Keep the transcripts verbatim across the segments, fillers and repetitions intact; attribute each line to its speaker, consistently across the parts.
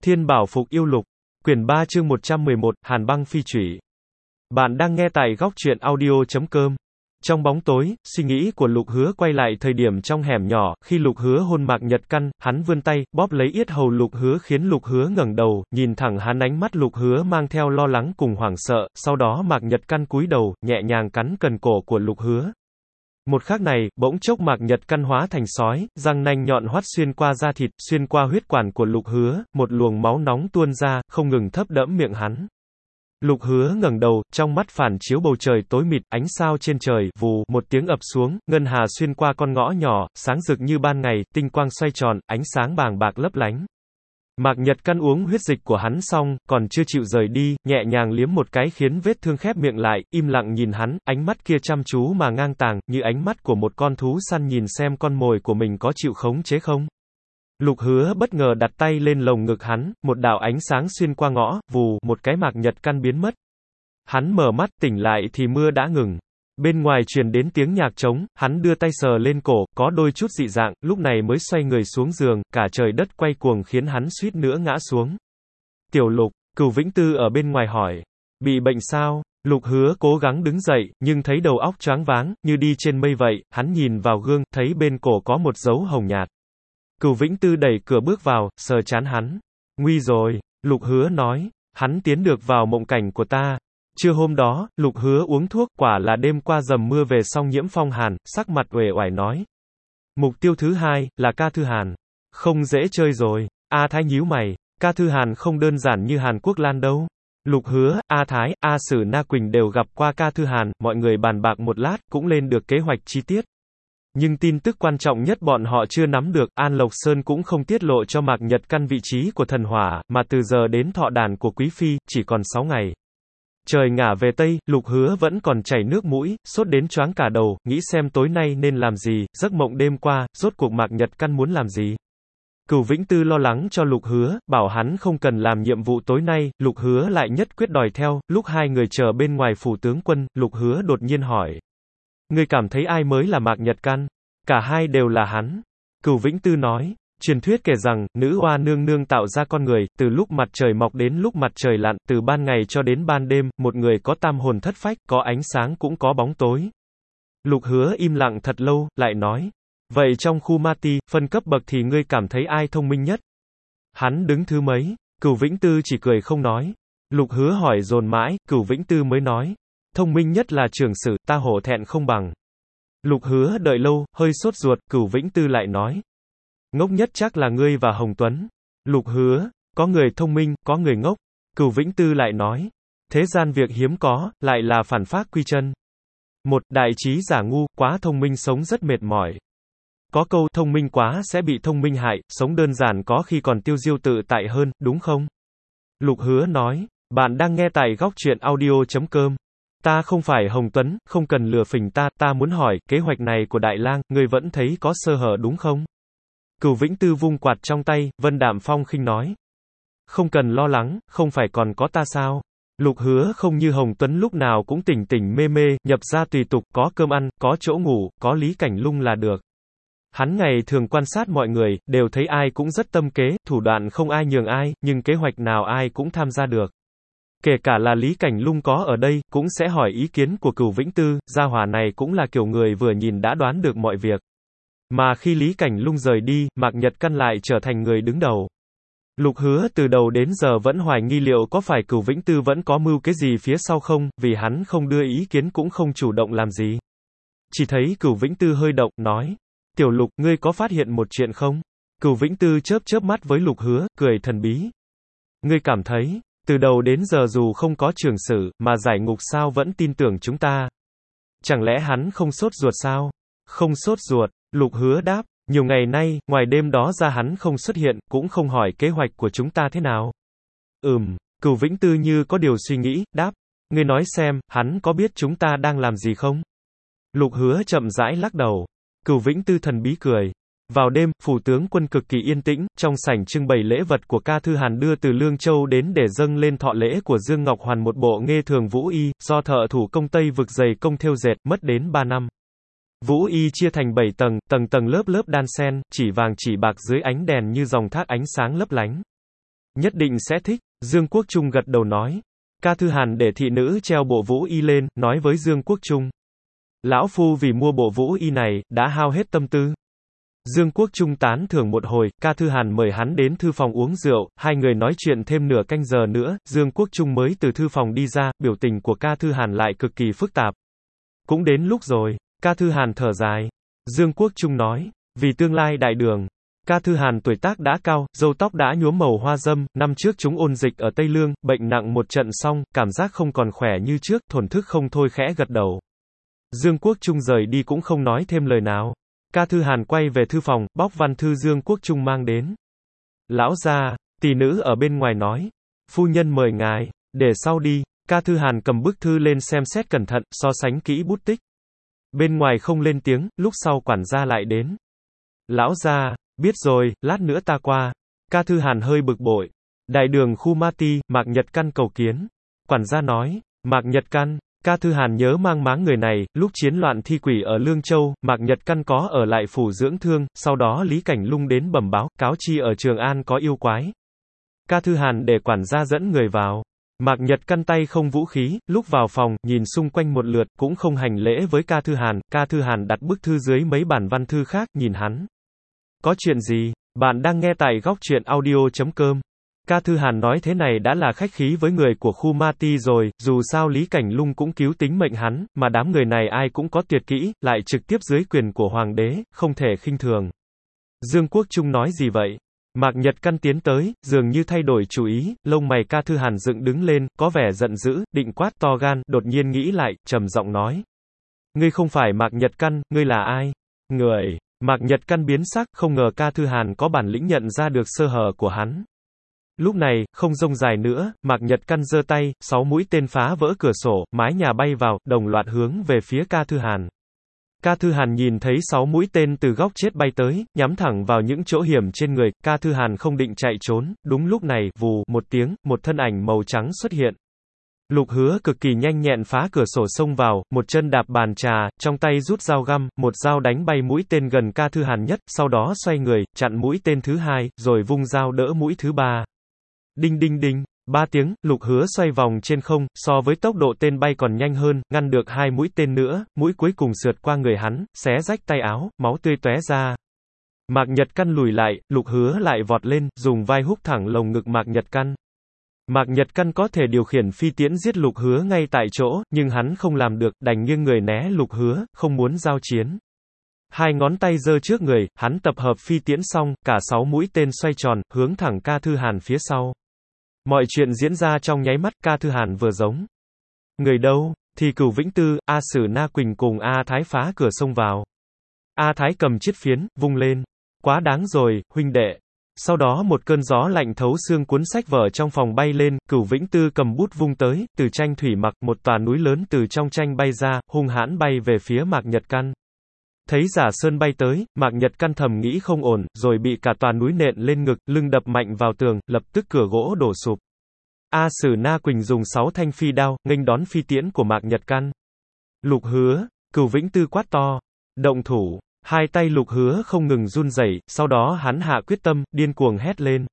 Speaker 1: Thiên Bảo Phục Yêu Lục, quyển ba chương một trăm mười một, Hàn Băng Phi Chủy. Bạn đang nghe tại góc truyện audio chấm com. Trong bóng tối, suy nghĩ của Lục Hứa quay lại thời điểm trong hẻm nhỏ, khi Lục Hứa hôn Mạc Nhật Căn, hắn vươn tay, bóp lấy yết hầu Lục Hứa khiến Lục Hứa ngẩng đầu, nhìn thẳng hắn, ánh mắt Lục Hứa mang theo lo lắng cùng hoảng sợ, sau đó Mạc Nhật Căn cúi đầu, nhẹ nhàng cắn cần cổ của Lục Hứa. Một khắc này, bỗng chốc Mạc Nhật Căn hóa thành sói, răng nanh nhọn hoắt xuyên qua da thịt, xuyên qua huyết quản của Lục Hứa, một luồng máu nóng tuôn ra, không ngừng thấm đẫm miệng hắn. Lục Hứa ngẩng đầu, trong mắt phản chiếu bầu trời tối mịt, ánh sao trên trời, vù, một tiếng ập xuống, ngân hà xuyên qua con ngõ nhỏ, sáng rực như ban ngày, tinh quang xoay tròn, ánh sáng bàng bạc lấp lánh. Mạc Nhật Căn uống huyết dịch của hắn xong, còn chưa chịu rời đi, nhẹ nhàng liếm một cái khiến vết thương khép miệng lại, im lặng nhìn hắn, ánh mắt kia chăm chú mà ngang tàng, như ánh mắt của một con thú săn nhìn xem con mồi của mình có chịu khống chế không. Lục Hứa bất ngờ đặt tay lên lồng ngực hắn, một đạo ánh sáng xuyên qua ngõ, vù, một cái Mạc Nhật Căn biến mất. Hắn mở mắt, tỉnh lại thì mưa đã ngừng. Bên ngoài truyền đến tiếng nhạc trống, hắn đưa tay sờ lên cổ, có đôi chút dị dạng, lúc này mới xoay người xuống giường, cả trời đất quay cuồng khiến hắn suýt nữa ngã xuống. Tiểu Lục, Cửu Vĩnh Tư ở bên ngoài hỏi, bị bệnh sao? Lục Hứa cố gắng đứng dậy, nhưng thấy đầu óc choáng váng, như đi trên mây vậy, hắn nhìn vào gương, thấy bên cổ có một dấu hồng nhạt. Cửu Vĩnh Tư đẩy cửa bước vào, sờ trán hắn. Nguy rồi, Lục Hứa nói, hắn tiến được vào mộng cảnh của ta. Trưa hôm đó, Lục Hứa uống thuốc, quả là đêm qua dầm mưa về xong nhiễm phong hàn, sắc mặt uể oải nói. Mục tiêu thứ hai, là Ca Thư Hàn. Không dễ chơi rồi. A Thái nhíu mày, Ca Thư Hàn không đơn giản như Hàn Quốc Lan đâu. Lục Hứa, A Thái, A Sử Na Quỳnh đều gặp qua Ca Thư Hàn, mọi người bàn bạc một lát, cũng lên được kế hoạch chi tiết. Nhưng tin tức quan trọng nhất bọn họ chưa nắm được, An Lộc Sơn cũng không tiết lộ cho Mạc Nhật Căn vị trí của thần hỏa, mà từ giờ đến thọ đàn của Quý Phi, chỉ còn sáu ngày. Trời ngả về Tây, Lục Hứa vẫn còn chảy nước mũi, sốt đến choáng cả đầu, nghĩ xem tối nay nên làm gì, giấc mộng đêm qua, rốt cuộc Mạc Nhật Căn muốn làm gì. Cửu Vĩnh Tư lo lắng cho Lục Hứa, bảo hắn không cần làm nhiệm vụ tối nay, Lục Hứa lại nhất quyết đòi theo, lúc hai người chờ bên ngoài phủ tướng quân, Lục Hứa đột nhiên hỏi. Ngươi cảm thấy ai mới là Mạc Nhật Căn? Cả hai đều là hắn. Cửu Vĩnh Tư nói. Truyền thuyết kể rằng, nữ oa nương nương tạo ra con người, từ lúc mặt trời mọc đến lúc mặt trời lặn, từ ban ngày cho đến ban đêm, một người có tam hồn thất phách, có ánh sáng cũng có bóng tối. Lục Hứa im lặng thật lâu, lại nói. Vậy trong khu ma ti, phân cấp bậc thì ngươi cảm thấy ai thông minh nhất? Hắn đứng thứ mấy? Cửu Vĩnh Tư chỉ cười không nói. Lục Hứa hỏi dồn mãi, Cửu Vĩnh Tư mới nói. Thông minh nhất là Trường Sử, ta hổ thẹn không bằng. Lục Hứa đợi lâu, hơi sốt ruột, Cửu Vĩnh Tư lại nói. Ngốc nhất chắc là ngươi và Hồng Tuấn. Lục Hứa, có người thông minh, có người ngốc. Cửu Vĩnh Tư lại nói. Thế gian việc hiếm có, lại là phản phác quy chân. Một, đại trí giả ngu, quá thông minh sống rất mệt mỏi. Có câu, thông minh quá sẽ bị thông minh hại, sống đơn giản có khi còn tiêu diêu tự tại hơn, đúng không? Lục Hứa nói. Bạn đang nghe tại góc truyện audio chấm com. Ta không phải Hồng Tuấn, không cần lừa phỉnh ta, ta muốn hỏi, kế hoạch này của Đại Lang, ngươi vẫn thấy có sơ hở đúng không? Cửu Vĩnh Tư vung quạt trong tay, Vân Đạm Phong khinh nói. Không cần lo lắng, không phải còn có ta sao? Lục Hứa không như Hồng Tuấn lúc nào cũng tỉnh tỉnh mê mê, nhập ra tùy tục, có cơm ăn, có chỗ ngủ, có Lý Cảnh Lung là được. Hắn ngày thường quan sát mọi người, đều thấy ai cũng rất tâm kế, thủ đoạn không ai nhường ai, nhưng kế hoạch nào ai cũng tham gia được. Kể cả là Lý Cảnh Lung có ở đây, cũng sẽ hỏi ý kiến của Cửu Vĩnh Tư, gia hỏa này cũng là kiểu người vừa nhìn đã đoán được mọi việc. Mà khi Lý Cảnh Lung rời đi, Mạc Nhật Căn lại trở thành người đứng đầu. Lục Hứa từ đầu đến giờ vẫn hoài nghi liệu có phải Cửu Vĩnh Tư vẫn có mưu kế gì phía sau không, vì hắn không đưa ý kiến cũng không chủ động làm gì. Chỉ thấy Cửu Vĩnh Tư hơi động, nói. Tiểu Lục, ngươi có phát hiện một chuyện không? Cửu Vĩnh Tư chớp chớp mắt với Lục Hứa, cười thần bí. Ngươi cảm thấy, từ đầu đến giờ dù không có Trường Sử, mà giải ngục sao vẫn tin tưởng chúng ta? Chẳng lẽ hắn không sốt ruột sao? Không sốt ruột, Lục Hứa đáp, nhiều ngày nay, ngoài đêm đó ra hắn không xuất hiện, cũng không hỏi kế hoạch của chúng ta thế nào. Ừm, Cửu Vĩnh Tư như có điều suy nghĩ, đáp, ngươi nói xem, hắn có biết chúng ta đang làm gì không? Lục Hứa chậm rãi lắc đầu. Cửu Vĩnh Tư thần bí cười. Vào đêm, phủ tướng quân cực kỳ yên tĩnh, trong sảnh trưng bày lễ vật của Ca Thư Hàn đưa từ Lương Châu đến để dâng lên thọ lễ của Dương Ngọc Hoàn một bộ nghê thường vũ y, do thợ thủ công Tây vực dày công thêu dệt, mất đến ba năm. Vũ y chia thành bảy tầng, tầng tầng lớp lớp đan xen, chỉ vàng chỉ bạc dưới ánh đèn như dòng thác ánh sáng lấp lánh. Nhất định sẽ thích. Dương Quốc Trung gật đầu nói. Ca Thư Hàn để thị nữ treo bộ vũ y lên, nói với Dương Quốc Trung. Lão phu vì mua bộ vũ y này, đã hao hết tâm tư. Dương Quốc Trung tán thưởng một hồi, Ca Thư Hàn mời hắn đến thư phòng uống rượu, hai người nói chuyện thêm nửa canh giờ nữa, Dương Quốc Trung mới từ thư phòng đi ra, biểu tình của Ca Thư Hàn lại cực kỳ phức tạp. Cũng đến lúc rồi, Ca Thư Hàn thở dài. Dương Quốc Trung nói, vì tương lai đại đường. Ca Thư Hàn tuổi tác đã cao, râu tóc đã nhuốm màu hoa dâm, năm trước chúng ôn dịch ở Tây Lương, bệnh nặng một trận xong, cảm giác không còn khỏe như trước, thổn thức không thôi khẽ gật đầu. Dương Quốc Trung rời đi cũng không nói thêm lời nào. Ca Thư Hàn quay về thư phòng, bóc văn thư Dương Quốc Trung mang đến. Lão gia, tỷ nữ ở bên ngoài nói. Phu nhân mời ngài, để sau đi. Ca Thư Hàn cầm bức thư lên xem xét cẩn thận, so sánh kỹ bút tích. Bên ngoài không lên tiếng, lúc sau quản gia lại đến. Lão gia, biết rồi, lát nữa ta qua. Ca Thư Hàn hơi bực bội. Đại đường khu Ma Ti, Mạc Nhật Căn cầu kiến. Quản gia nói, Mạc Nhật Căn. Ca Thư Hàn nhớ mang máng người này, lúc chiến loạn thi quỷ ở Lương Châu, Mạc Nhật Căn có ở lại phủ dưỡng thương, sau đó Lý Cảnh Lung đến bẩm báo, cáo chi ở Trường An có yêu quái. Ca Thư Hàn để quản gia dẫn người vào. Mạc Nhật Căn tay không vũ khí, lúc vào phòng, nhìn xung quanh một lượt, cũng không hành lễ với Ca Thư Hàn, Ca Thư Hàn đặt bức thư dưới mấy bản văn thư khác, nhìn hắn. Có chuyện gì? Bạn đang nghe tại góc truyện audio chấm com. Ca Thư Hàn nói thế này đã là khách khí với người của khu Ma Ti rồi, dù sao Lý Cảnh Lung cũng cứu tính mệnh hắn, mà đám người này ai cũng có tuyệt kỹ, lại trực tiếp dưới quyền của hoàng đế, không thể khinh thường. Dương Quốc Trung nói gì vậy? Mạc Nhật Căn tiến tới, dường như thay đổi chủ ý, lông mày Ca Thư Hàn dựng đứng lên, có vẻ giận dữ, định quát to gan, đột nhiên nghĩ lại, trầm giọng nói. Ngươi không phải Mạc Nhật Căn, ngươi là ai? Người. Mạc Nhật Căn biến sắc, không ngờ Ca Thư Hàn có bản lĩnh nhận ra được sơ hở của hắn. Lúc này, không rông dài nữa, Mạc Nhật Căn giơ tay, sáu mũi tên phá vỡ cửa sổ, mái nhà bay vào, đồng loạt hướng về phía Ca Thư Hàn. Ca Thư Hàn nhìn thấy sáu mũi tên từ góc chết bay tới, nhắm thẳng vào những chỗ hiểm trên người, Ca Thư Hàn không định chạy trốn, đúng lúc này, vù, một tiếng, một thân ảnh màu trắng xuất hiện. Lục Hứa cực kỳ nhanh nhẹn phá cửa sổ xông vào, một chân đạp bàn trà, trong tay rút dao găm, một dao đánh bay mũi tên gần Ca Thư Hàn nhất, sau đó xoay người, chặn mũi tên thứ hai, rồi vung dao đỡ mũi thứ ba. Đinh đinh đinh, ba tiếng, Lục Hứa xoay vòng trên không, so với tốc độ tên bay còn nhanh hơn, ngăn được hai mũi tên nữa, mũi cuối cùng sượt qua người hắn, xé rách tay áo, máu tươi tóe ra. Mạc Nhật Căn lùi lại, Lục Hứa lại vọt lên, dùng vai húc thẳng lồng ngực Mạc Nhật Căn. Mạc Nhật Căn có thể điều khiển phi tiễn giết Lục Hứa ngay tại chỗ, nhưng hắn không làm được, đành nghiêng người né Lục Hứa, không muốn giao chiến. Hai ngón tay giơ trước người, hắn tập hợp phi tiễn xong, cả sáu mũi tên xoay tròn, hướng thẳng Ca Thư Hàn phía sau. Mọi chuyện diễn ra trong nháy mắt, Ca Thư Hàn vừa giống. Người đâu? Thì Cửu Vĩnh Tư, A Sử Na Quỳnh cùng A Thái phá cửa xông vào. A Thái cầm chiếc phiến, vung lên. Quá đáng rồi, huynh đệ. Sau đó một cơn gió lạnh thấu xương cuốn sách vở trong phòng bay lên, Cửu Vĩnh Tư cầm bút vung tới, từ tranh thủy mặc, một tòa núi lớn từ trong tranh bay ra, hung hãn bay về phía Mạc Nhật Căn. Thấy Giả Sơn bay tới, Mạc Nhật Căn thầm nghĩ không ổn, rồi bị cả tòa núi nện lên ngực, lưng đập mạnh vào tường, lập tức cửa gỗ đổ sụp. A Sử Na Quỳnh dùng sáu thanh phi đao, nghênh đón phi tiễn của Mạc Nhật Căn. Lục Hứa, Cửu Vĩnh Tư quát to. Động thủ. Hai tay Lục Hứa không ngừng run rẩy, sau đó hắn hạ quyết tâm, điên cuồng hét lên.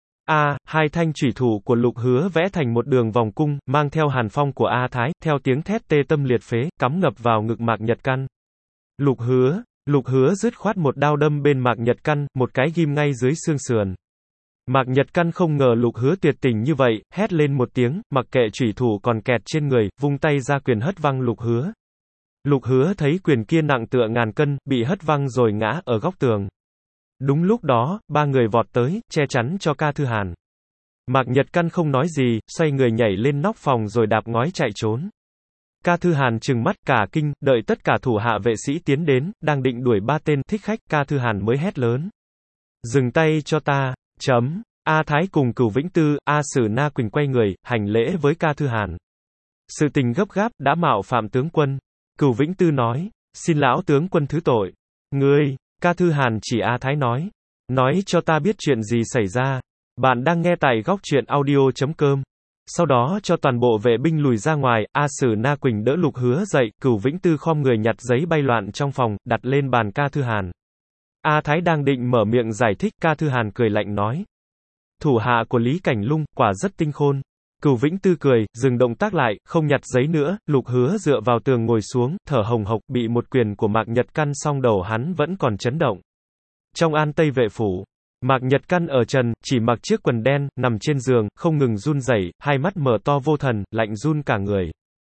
Speaker 1: A, hai thanh chủy thủ của Lục Hứa vẽ thành một đường vòng cung, mang theo hàn phong của A Thái, theo tiếng thét tê tâm liệt phế, cắm ngập vào ngực Mạc Nhật Căn. Lục Hứa, Lục Hứa dứt khoát một đao đâm bên Mạc Nhật Căn, một cái ghim ngay dưới xương sườn. Mạc Nhật Căn không ngờ Lục Hứa tuyệt tình như vậy, hét lên một tiếng, mặc kệ chủy thủ còn kẹt trên người, vung tay ra quyền hất văng Lục Hứa. Lục Hứa thấy quyền kia nặng tựa ngàn cân, bị hất văng rồi ngã ở góc tường. Đúng lúc đó, ba người vọt tới, che chắn cho Ca Thư Hàn. Mạc Nhật Căn không nói gì, xoay người nhảy lên nóc phòng rồi đạp ngói chạy trốn. Ca Thư Hàn trừng mắt cả kinh, đợi tất cả thủ hạ vệ sĩ tiến đến, đang định đuổi ba tên thích khách, Ca Thư Hàn mới hét lớn. Dừng tay cho ta, chấm. A Thái cùng Cửu Vĩnh Tư, A Sử Na Quỳnh quay người, hành lễ với Ca Thư Hàn. Sự tình gấp gáp, đã mạo phạm tướng quân. Cửu Vĩnh Tư nói, xin lão tướng quân thứ tội. Ngươi, Ca Thư Hàn chỉ A Thái nói. Nói cho ta biết chuyện gì xảy ra. Bạn đang nghe tại góc truyện audio chấm com. Sau đó cho toàn bộ vệ binh lùi ra ngoài, A Sử Na Quỳnh đỡ Lục Hứa dậy, Cửu Vĩnh Tư khom người nhặt giấy bay loạn trong phòng, đặt lên bàn Ca Thư Hàn. A Thái đang định mở miệng giải thích, Ca Thư Hàn cười lạnh nói. Thủ hạ của Lý Cảnh Lung, quả rất tinh khôn. Cửu Vĩnh Tư cười, dừng động tác lại, không nhặt giấy nữa, Lục Hứa dựa vào tường ngồi xuống, thở hồng hộc, bị một quyền của Mạc Nhật Căn song đầu hắn vẫn còn chấn động. Trong An Tây vệ phủ, Mạc Nhật Căn ở trần, chỉ mặc chiếc quần đen, nằm trên giường, không ngừng run rẩy, hai mắt mở to vô thần, lạnh run cả người.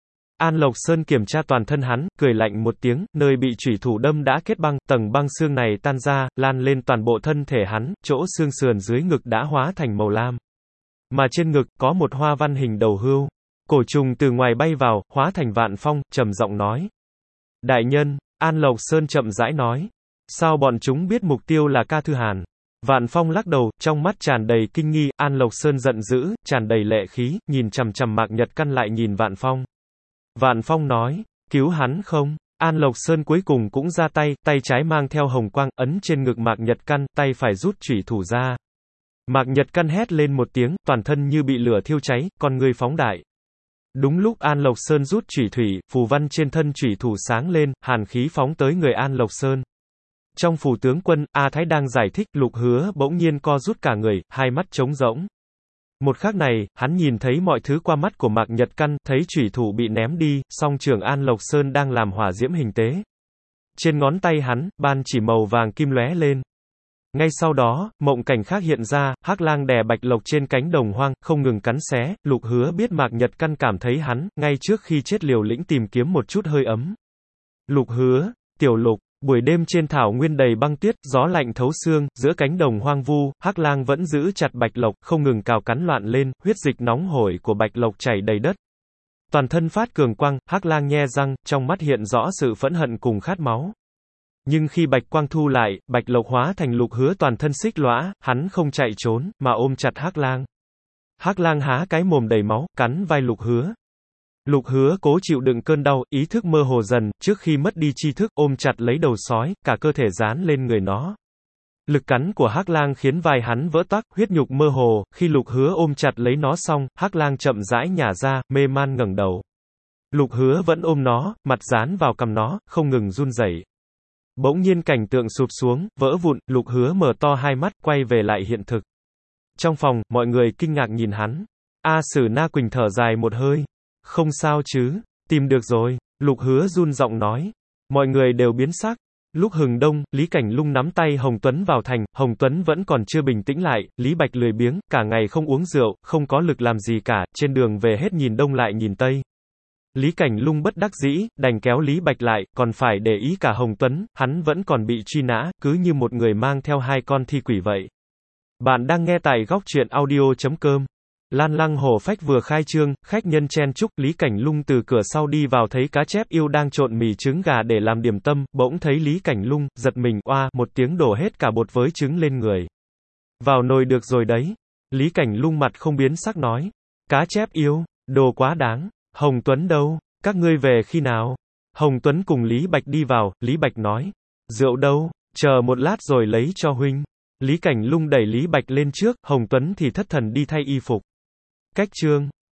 Speaker 1: An Lộc Sơn kiểm tra toàn thân hắn, cười lạnh một tiếng, nơi bị chủy thủ đâm đã kết băng, tầng băng xương này tan ra, lan lên toàn bộ thân thể hắn, chỗ xương sườn dưới ngực đã hóa thành màu lam. Mà trên ngực, có một hoa văn hình đầu hươu. Cổ trùng từ ngoài bay vào, hóa thành Vạn Phong, trầm giọng nói. Đại nhân, An Lộc Sơn chậm rãi nói. Sao bọn chúng biết mục tiêu là Ca Thư Hàn? Vạn Phong lắc đầu, trong mắt tràn đầy kinh nghi, An Lộc Sơn giận dữ, tràn đầy lệ khí, nhìn chằm chằm Mạc Nhật Căn lại nhìn Vạn Phong. Vạn Phong nói, cứu hắn không? An Lộc Sơn cuối cùng cũng ra tay, tay trái mang theo hồng quang, ấn trên ngực Mạc Nhật Căn, tay phải rút chủy thủ ra. Mạc Nhật Căn hét lên một tiếng, toàn thân như bị lửa thiêu cháy, con người phóng đại. Đúng lúc An Lộc Sơn rút chủy thủy, phù văn trên thân chủy thủ sáng lên, hàn khí phóng tới người An Lộc Sơn. Trong phủ tướng quân, A Thái đang giải thích, Lục Hứa bỗng nhiên co rút cả người, hai mắt trống rỗng. Một khắc này, hắn nhìn thấy mọi thứ qua mắt của Mạc Nhật Căn, thấy chủy thủ bị ném đi, song trường An Lộc Sơn đang làm hỏa diễm hình tế. Trên ngón tay hắn, ban chỉ màu vàng kim lóe lên. Ngay sau đó, mộng cảnh khác hiện ra, Hắc Lang đè Bạch Lộc trên cánh đồng hoang, không ngừng cắn xé, Lục Hứa biết Mạc Nhật Căn cảm thấy hắn, ngay trước khi chết liều lĩnh tìm kiếm một chút hơi ấm. Lục Hứa, Tiểu Lục, buổi đêm trên thảo nguyên đầy băng tuyết, gió lạnh thấu xương, giữa cánh đồng hoang vu, Hắc Lang vẫn giữ chặt Bạch Lộc, không ngừng cào cắn loạn lên, huyết dịch nóng hổi của Bạch Lộc chảy đầy đất. Toàn thân phát cường quang, Hắc Lang nhe răng, trong mắt hiện rõ sự phẫn hận cùng khát máu. Nhưng khi bạch quang thu lại, Bạch Lộc hóa thành Lục Hứa toàn thân xích lõa, hắn không chạy trốn, mà ôm chặt Hắc Lang. Hắc Lang há cái mồm đầy máu, cắn vai Lục Hứa. Lục Hứa cố chịu đựng cơn đau, ý thức mơ hồ dần, trước khi mất đi tri thức, ôm chặt lấy đầu sói, cả cơ thể dán lên người nó. Lực cắn của Hắc Lang khiến vai hắn vỡ toác, huyết nhục mơ hồ, khi Lục Hứa ôm chặt lấy nó xong, Hắc Lang chậm rãi nhả ra, mê man ngẩng đầu. Lục Hứa vẫn ôm nó, mặt dán vào cằm nó, không ngừng run rẩy. Bỗng nhiên cảnh tượng sụp xuống, vỡ vụn, Lục Hứa mở to hai mắt, quay về lại hiện thực. Trong phòng, mọi người kinh ngạc nhìn hắn. A Sử Na Quỳnh thở dài một hơi. Không sao chứ, tìm được rồi, Lục Hứa run giọng nói. Mọi người đều biến sắc. Lúc hừng đông, Lý Cảnh Lung nắm tay Hồng Tuấn vào thành, Hồng Tuấn vẫn còn chưa bình tĩnh lại, Lý Bạch lười biếng, cả ngày không uống rượu, không có lực làm gì cả, trên đường về hết nhìn đông lại nhìn tây. Lý Cảnh Lung bất đắc dĩ, đành kéo Lý Bạch lại, còn phải để ý cả Hồng Tuấn, hắn vẫn còn bị truy nã, cứ như một người mang theo hai con thi quỷ vậy. Bạn đang nghe tại góc truyện audio chấm com. Lan Lăng Hổ Phách vừa khai trương, khách nhân chen chúc, Lý Cảnh Lung từ cửa sau đi vào thấy cá chép yêu đang trộn mì trứng gà để làm điểm tâm, bỗng thấy Lý Cảnh Lung, giật mình, oa, một tiếng đổ hết cả bột với trứng lên người. Vào nồi được rồi đấy. Lý Cảnh Lung mặt không biến sắc nói. Cá chép yêu, đồ quá đáng. Hồng Tuấn đâu? Các ngươi về khi nào? Hồng Tuấn cùng Lý Bạch đi vào, Lý Bạch nói. Rượu đâu? Chờ một lát rồi lấy cho huynh. Lý Cảnh Lung đẩy Lý Bạch lên trước, Hồng Tuấn thì thất thần đi thay y phục. Cách chương